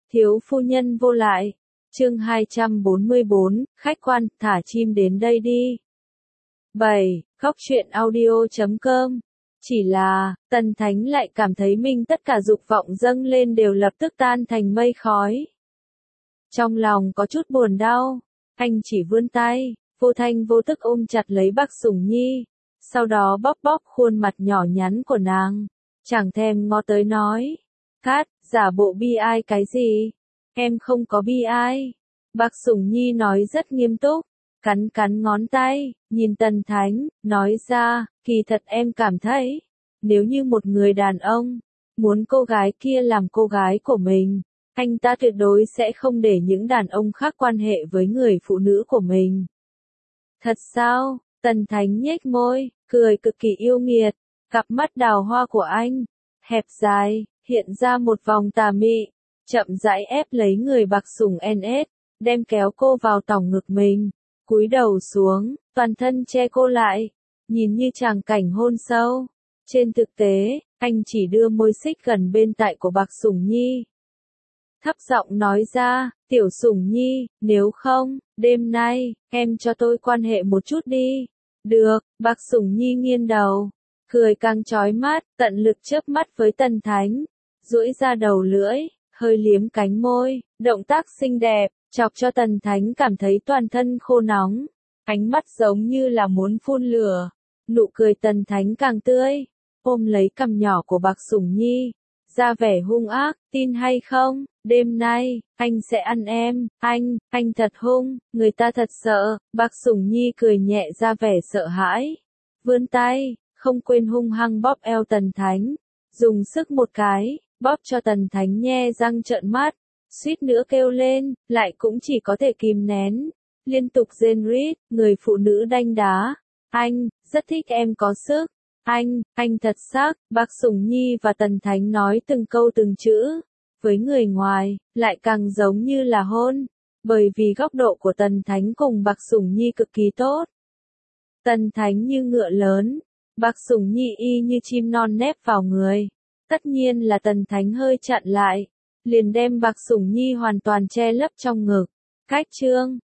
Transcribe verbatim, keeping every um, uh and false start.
Thiếu phu nhân vô lại. Chương hai trăm bốn mươi bốn, khách quan, thả chim đến đây đi. bảy. Khóc chuyện audio chấm com. Chỉ là, Tần Thánh lại cảm thấy mình tất cả dục vọng dâng lên đều lập tức tan thành mây khói. Trong lòng có chút buồn đau, anh chỉ vươn tay, vô thanh vô tức ôm chặt lấy Bác Sủng Nhi, sau đó bóp bóp khuôn mặt nhỏ nhắn của nàng, chẳng thèm ngó tới nói. Cát, giả bộ bi ai cái gì? Em không có bi ai. Bác Sủng Nhi nói rất nghiêm túc, cắn cắn ngón tay, nhìn Tần Thánh, nói ra, kỳ thật em cảm thấy, nếu như một người đàn ông muốn cô gái kia làm cô gái của mình, anh ta tuyệt đối sẽ không để những đàn ông khác quan hệ với người phụ nữ của mình. Thật sao? Tần Thánh nhếch môi, cười cực kỳ yêu nghiệt, cặp mắt đào hoa của anh, hẹp dài, hiện ra một vòng tà mị, chậm rãi ép lấy người Bạc Sủng en ét, đem kéo cô vào tòng ngực mình, cúi đầu xuống, toàn thân che cô lại, nhìn như tràng cảnh hôn sâu. Trên thực tế, anh chỉ đưa môi xích gần bên tai của Bạc Sủng Nhi. Thấp giọng nói ra, tiểu Sủng Nhi, nếu không, đêm nay, em cho tôi quan hệ một chút đi. Được, Bạc Sủng Nhi nghiêng đầu, cười càng chói mắt, tận lực chớp mắt với Tần Thánh, duỗi ra đầu lưỡi, hơi liếm cánh môi, động tác xinh đẹp, chọc cho Tần Thánh cảm thấy toàn thân khô nóng, ánh mắt giống như là muốn phun lửa. Nụ cười Tần Thánh càng tươi, ôm lấy cằm nhỏ của Bạc Sủng Nhi, ra vẻ hung ác, tin hay không, đêm nay, anh sẽ ăn em, anh, anh thật hung, người ta thật sợ. Bạc Sủng Nhi cười nhẹ ra vẻ sợ hãi, vươn tay, không quên hung hăng bóp eo Tần Thánh, dùng sức một cái, bóp cho Tần Thánh nhe răng trợn mắt, suýt nữa kêu lên, lại cũng chỉ có thể kìm nén, liên tục rên rít, người phụ nữ đanh đá. Anh, rất thích em có sức. Anh, anh thật sắc. Bạc Sủng Nhi và Tần Thánh nói từng câu từng chữ, với người ngoài, lại càng giống như là hôn, bởi vì góc độ của Tần Thánh cùng Bạc Sủng Nhi cực kỳ tốt. Tần Thánh như ngựa lớn, Bạc Sủng Nhi y như chim non nép vào người. Tất nhiên là Tần Thánh hơi chặn lại, liền đem Bạc Sủng Nhi hoàn toàn che lấp trong ngực. Cách chương